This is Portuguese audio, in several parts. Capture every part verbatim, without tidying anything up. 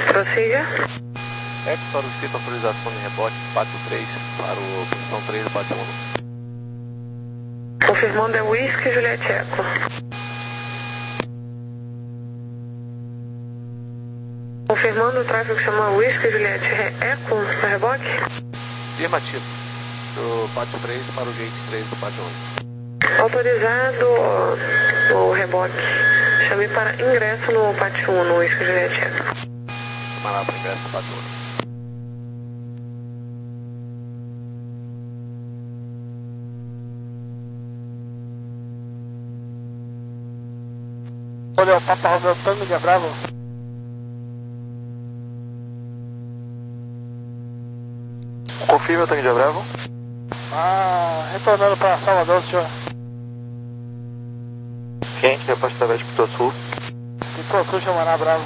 Prossiga. Eco solicita autorização de rebote pátio três para o posição três do pátio um. Confirmando é Whisky Juliette Eco. Confirmando o tráfego chama Whisky Juliette Eco para reboque? Afirmativo. Do pátio três para o gate três do pátio um. Autorizado o reboque. Chame para ingresso no pátio um, no Whisky Juliette Eco. Chama lá para ingresso do pátio um. Olha, o Papa Romeu Tango de Bravo. Confirma o Tango de Bravo. Ah, retornando para Salvador, senhor. Quente, reposta através de Pitosul. Pitosul, chamará Bravo.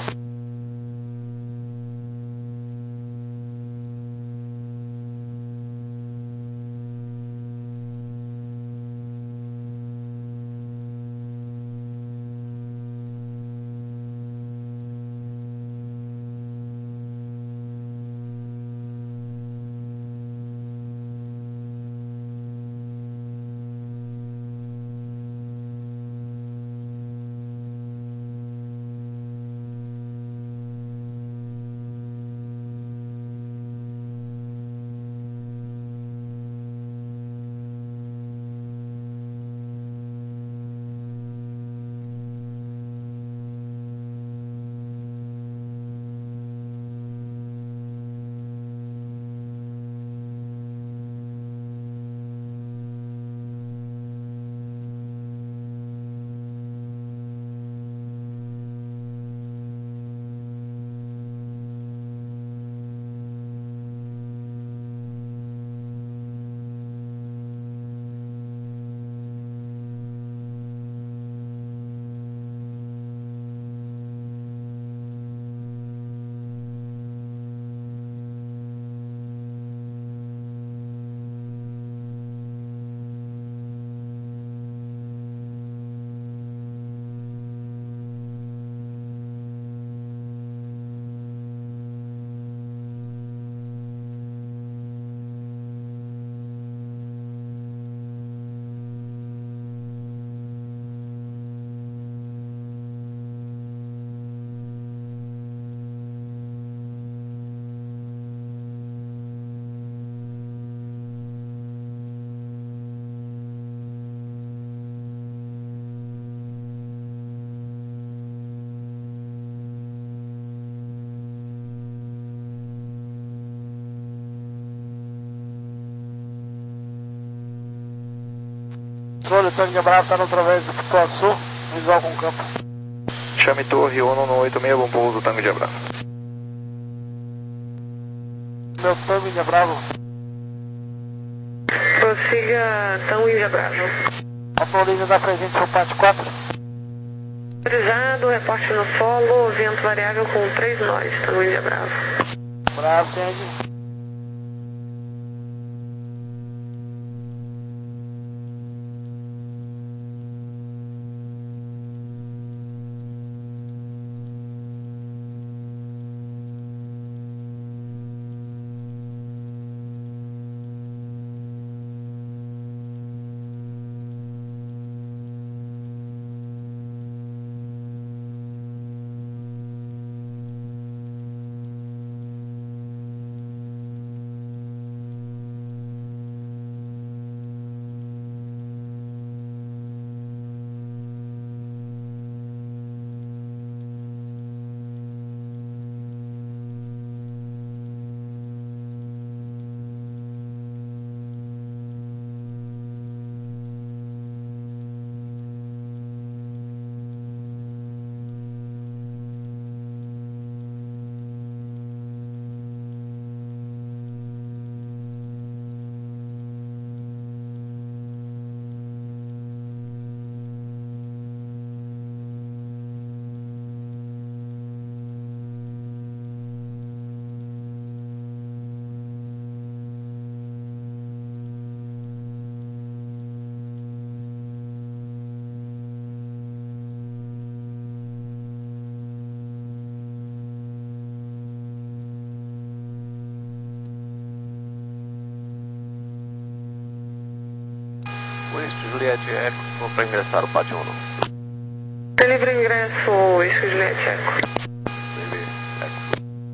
Olha, o Tango de Bravo está no através do Pituaçu, visual com o campo. Chame Torre Uno no oito seis, bom pouso, Tango de Bravo. Meu Tango de Bravo. Prossiga Tango de Bravo. Autoriza da presente para o pátio quatro. Autorizado, reporte no solo, vento variável com três nós, Tango de Bravo. Bravo, Sandy. Whisky Juliette Eco para ingressar o Pátio um. Tem livre ingresso, Whisky Juliette Eco. Livre Eco.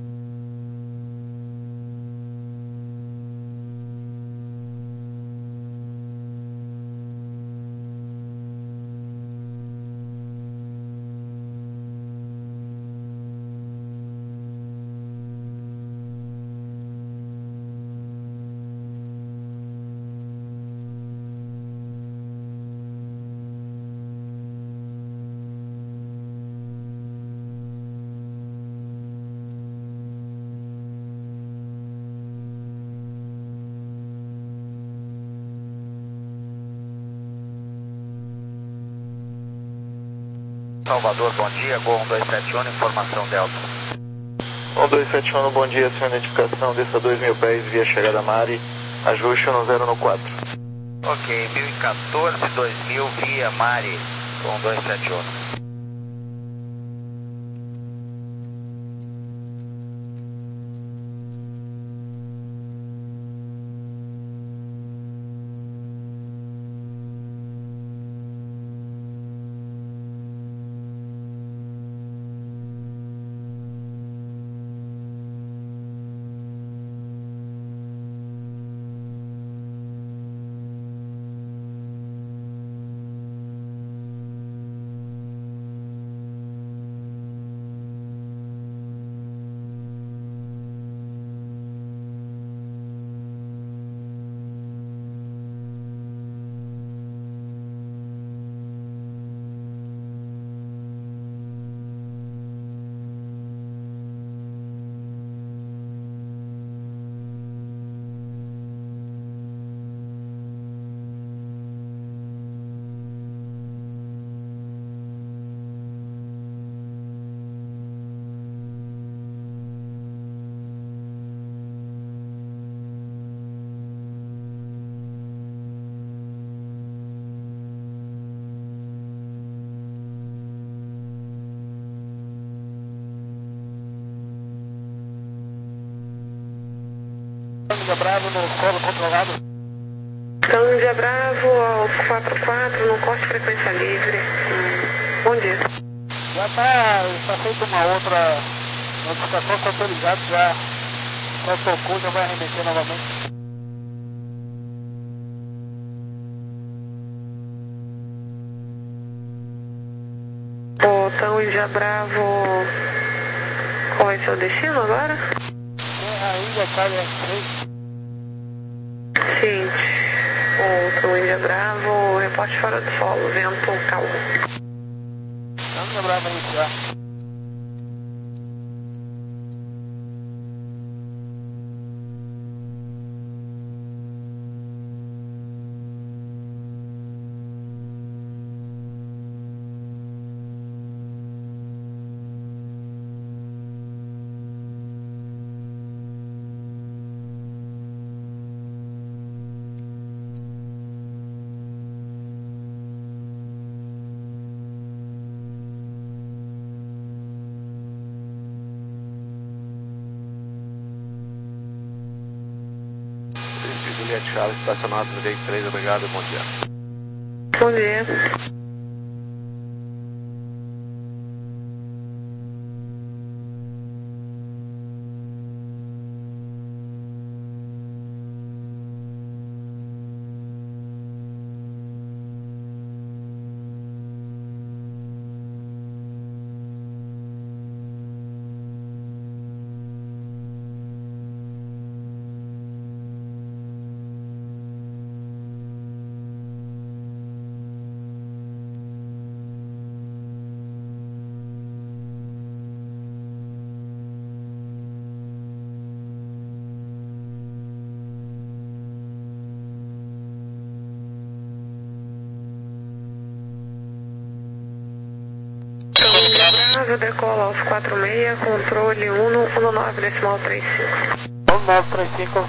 Salvador, bom dia, Gol um dois sete um, informação Delta. um dois sete um, bom dia, sua identificação, desça dois mil pés via chegada Mari, ajuste no zero no quatro. Ok, mil e quatorze, dois mil via Mari, Gol um dois sete um. Índia Bravo no solo controlado. Então, Índia Bravo ao quatro quatro, no corte frequência livre. Hum, bom dia. Já está tá feita uma outra notificação, está autorizado, já, já tocou, já vai arremeter novamente. Então, Índia Bravo, qual vai ser o destino agora? É a Índia Calha seis. Seguinte, outro Índia Bravo, reporte fora do solo, vento calmo. Índia Bravo iniciar. Juliette Charles, estacionado no D três, obrigado, bom dia. Bom dia. Bravo, decola aos quatro seis, controle um um nove decimal trinta e cinco. um nove três cinco.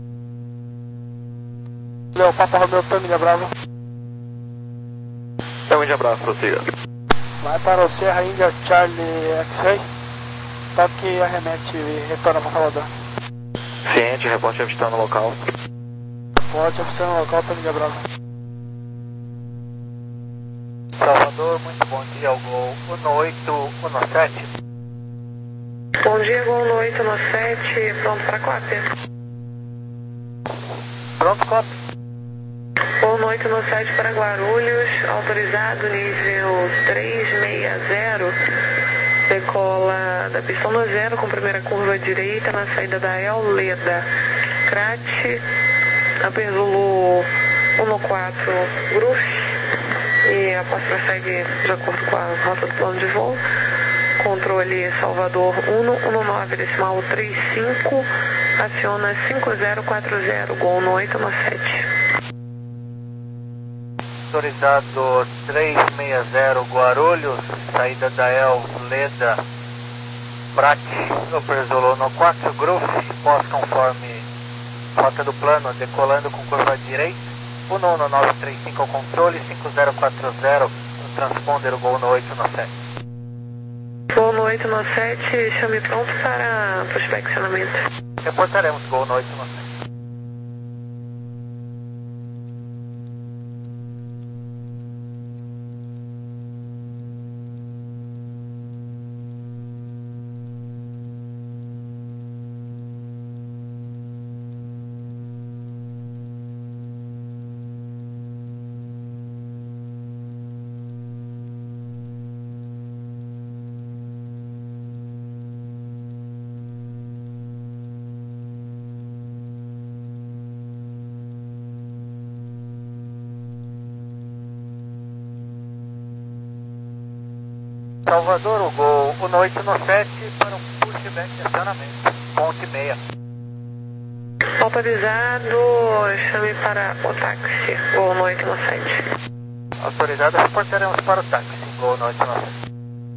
Leo, Papa Romeo, Índia Bravo. Então, Índia Bravo, prossiga. Vai para o Serra Índia Charlie X-Ray. Toque, arremete e retorna para Salvador. Ciente, reporte avistando no local. Reporte avistando no local, Índia Bravo. Salvador, muito bom dia ao Gol um oito um sete. Bom dia, Gol um oito um sete, pronto para Coater. Pronto, Coater. Gol um oito um sete para Guarulhos, autorizado nível trezentos e sessenta, decola da pista um zero com primeira curva direita na saída da El Leda, Crate, Upper Zulu um quatro Gruf, e a próxima segue de acordo com a rota do plano de voo. Controle Salvador um um nove decimal trinta e cinco, aciona cinco zero quatro zero, Gol um oito um sete. Autorizado trezentos e sessenta Guarulhos, saída da El Leda, Prat, Upper Zulu um quatro Gruf, pós conforme rota do plano, decolando com curva direita, um um nove três cinco ao controle, cinco zero quatro zero, no transponder, Gol um oito um sete. Gol um oito um sete, chame pronto para prospeccionamento. Reportaremos Gol um oito um sete. Salvador, o Gol um oito um sete para um pushback de acionamento, ponte meia. Autorizado, chame para o táxi, Gol um oito um sete. Autorizado, reportaremos para o táxi, Gol um oito um sete.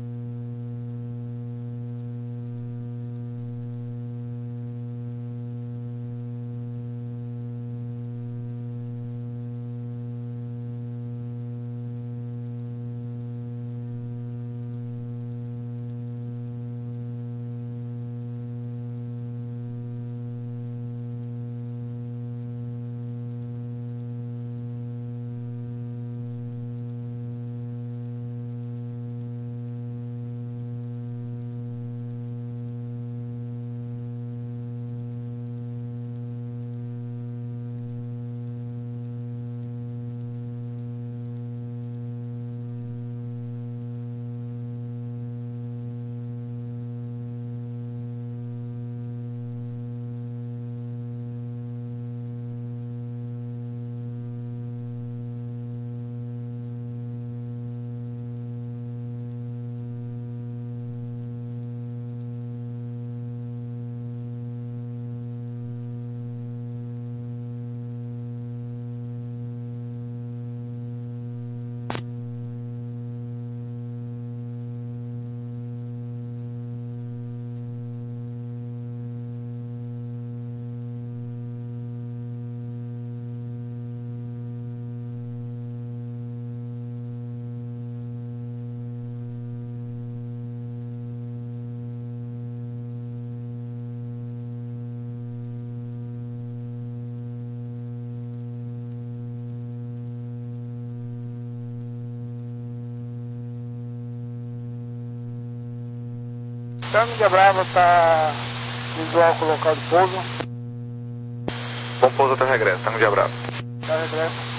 Tango de Bravo está visual com o local de pouso. Bom pouso até regresso, Tango de Bravo. Tá regresso.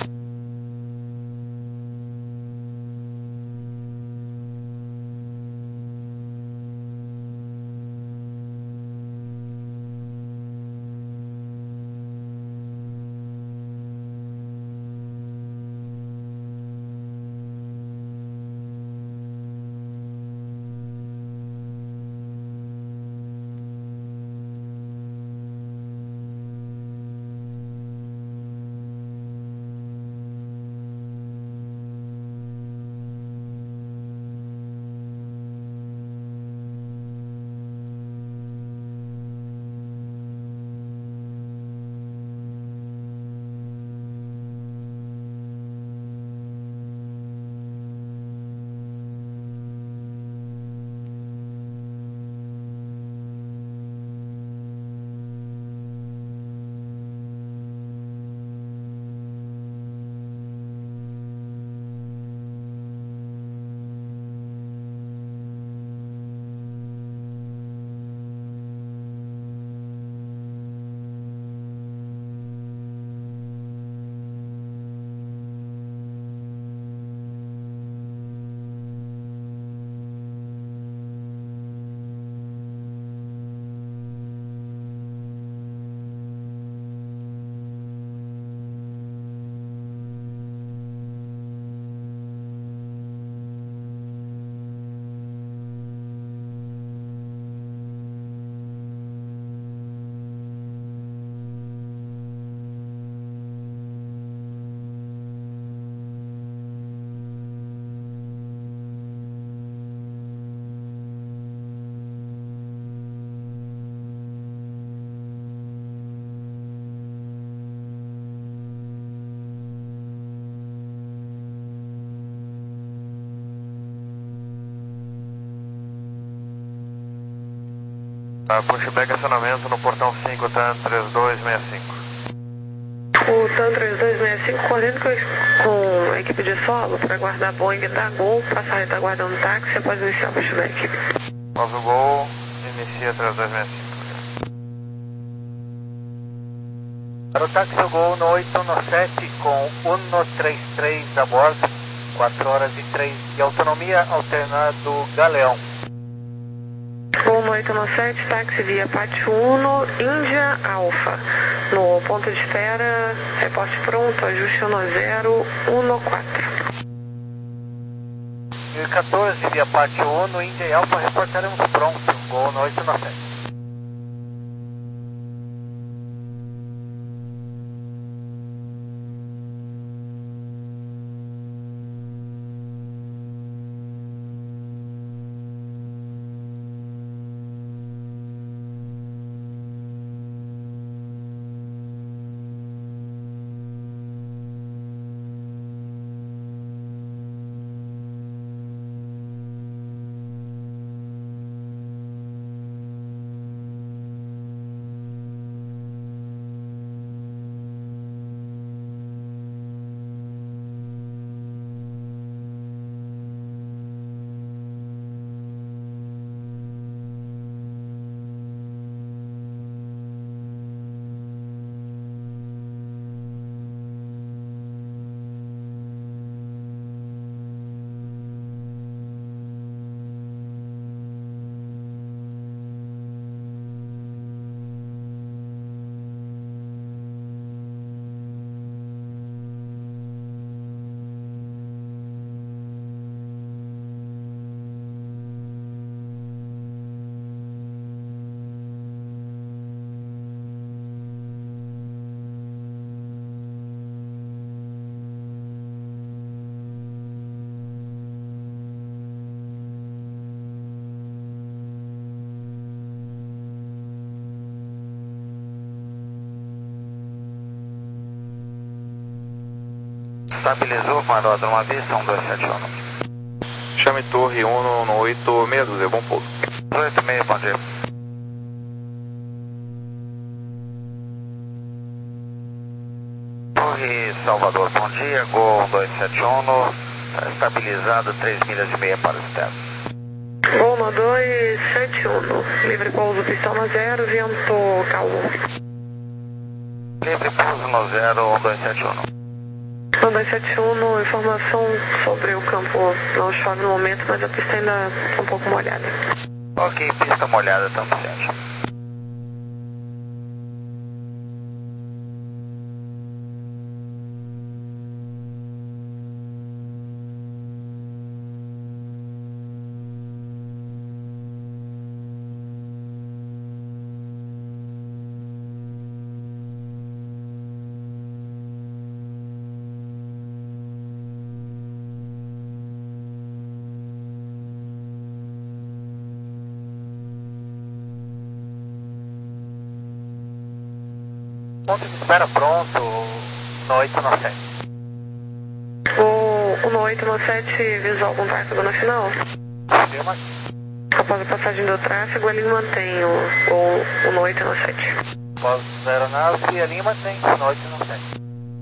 Uh, pushback acionamento no portão cinco, TAN três dois seis cinco. O TAN três dois seis cinco correndo com a equipe de solo para aguardar a Boeing da Gol, passagem está aguardando o táxi após iniciar o pushback. Move o Gol, inicia três dois seis cinco. Para o táxi o Gol no oito um sete com um três três a bordo, quatro horas e três de autonomia, alternado Galeão. Gol no oito um sete, táxi via Pátio um, Índia Alfa. No ponto de espera, reporte pronto, ajuste um zero um quatro. mil e quatorze via Pátio um, Índia e Alfa, reportaremos pronto, Gol no oito um sete. Estabilizou com aeródromo avista, um dois sete um. Chame torre um no oito seis dois, bom pouso. oito seis, bom dia. Torre Salvador, bom dia, Gol um dois sete um, estabilizado três milhas e meia para o externo. Gol no dois sete um, livre pouso, pistão no zero, vento calmo. Livre pouso no zero, um dois sete um. um dois sete um, informação sobre o campo, não chove no momento, mas a pista ainda está um pouco molhada. Ok, pista molhada, tanto sente. Ponto de espera pronto, no oito um sete. O no oito um sete visou algum tráfego no final? Firma. Após a passagem do tráfego, ele mantém o, o, o no oito um sete. Após a aeronave, a linha mantém no oito um sete.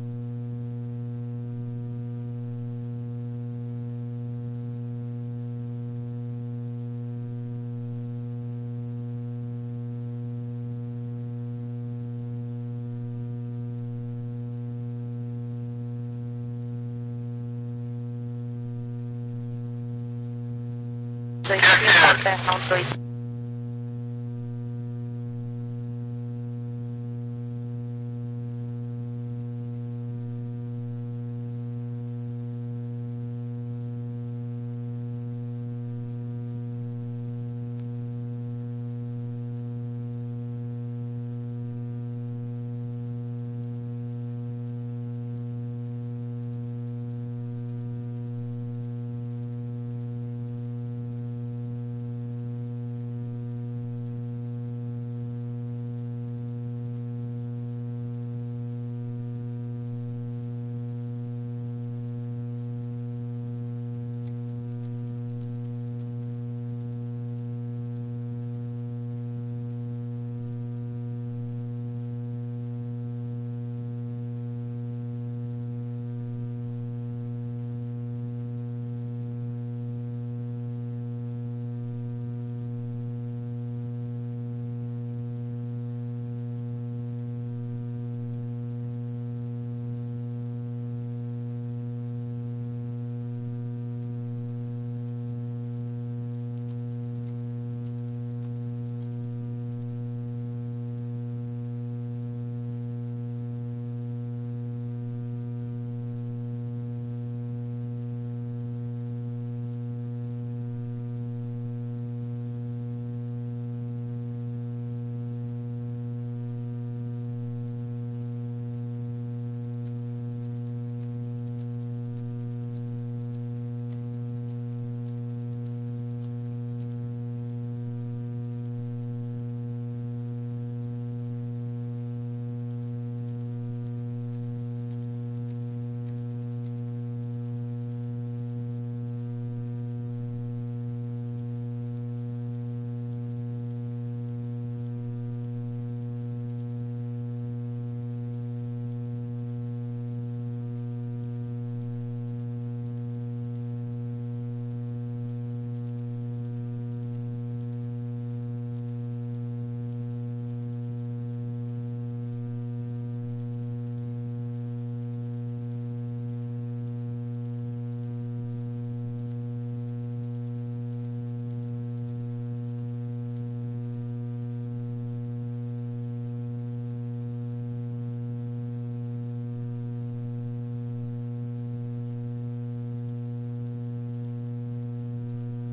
Não, dois.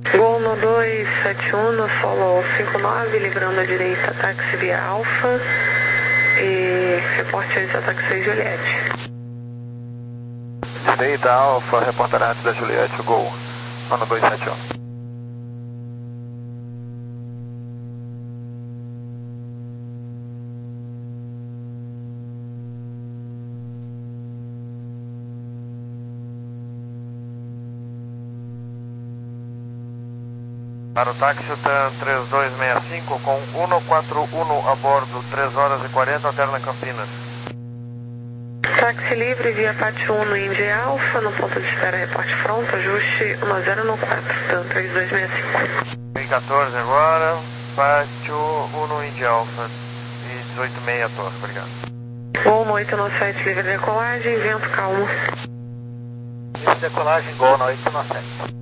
Gol no dois sete um, no solo cinco nove, livrando a direita, táxi via Alfa. E reporte antes da táxi seis Juliette. Direita Alfa, reportará antes da Juliette, Gol no dois sete um. Para o táxi TAM três dois seis cinco com um quatro um a bordo, três horas e quarenta, alterna Campinas. Táxi livre via Pátio um no Indy Alfa, no ponto de espera reporte front, ajuste um zero no quatro, TAM três dois seis cinco. mil e quatorze agora, Pátio um no Indy Alfa e dezoito e meia torre, obrigado. Gol no oito no sete, livre decolagem, vento calmo. Livre decolagem, Gol no oito no sete.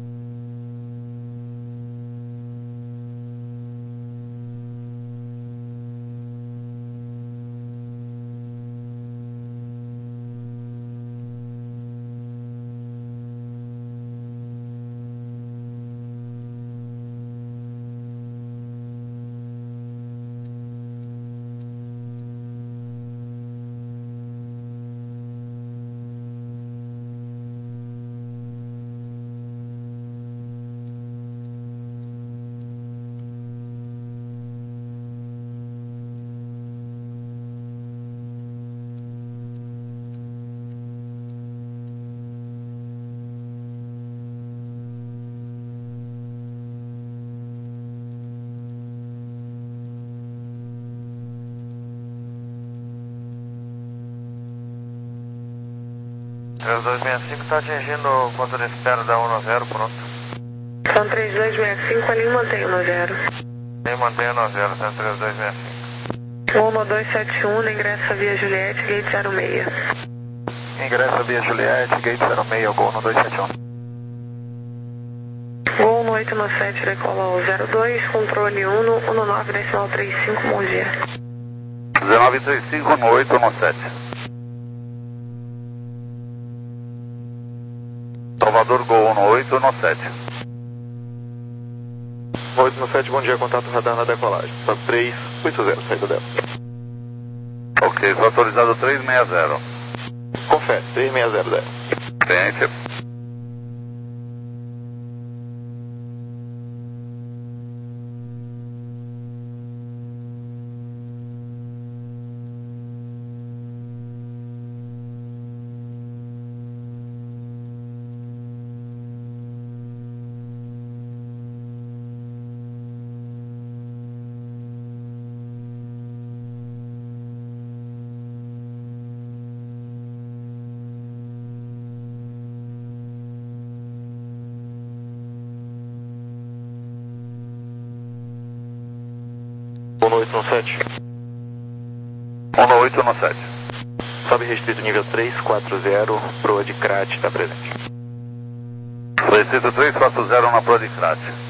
três dois seis cinco está atingindo o ponto de espera da um zero, pronto. TAM três dois seis cinco, ali mantém o zero. Nem mantém o zero, TAM três dois seis cinco. Gol no dois sete um, ingressa via Juliette, gate zero seis. Ingressa via Juliette, gate zero seis, Gol no dois sete um. Gol no oito no sete, decola o zero dois, controle um no um nove decimal trinta e cinco, Mogi. dezenove trinta e cinco no oito no sete. Salvador, Gol no oito no sete. oito no sete, bom dia, contato radar na decolagem. Só três oito zero, saída dela. Ok, foi autorizado três seis zero. Confere, três seis zero dela. Tente. um no oito no sete. um no oito no sete. Sobe restrito nível três quatro zero, proa de Crat está presente. Restrito três quatro zero na proa de Crat.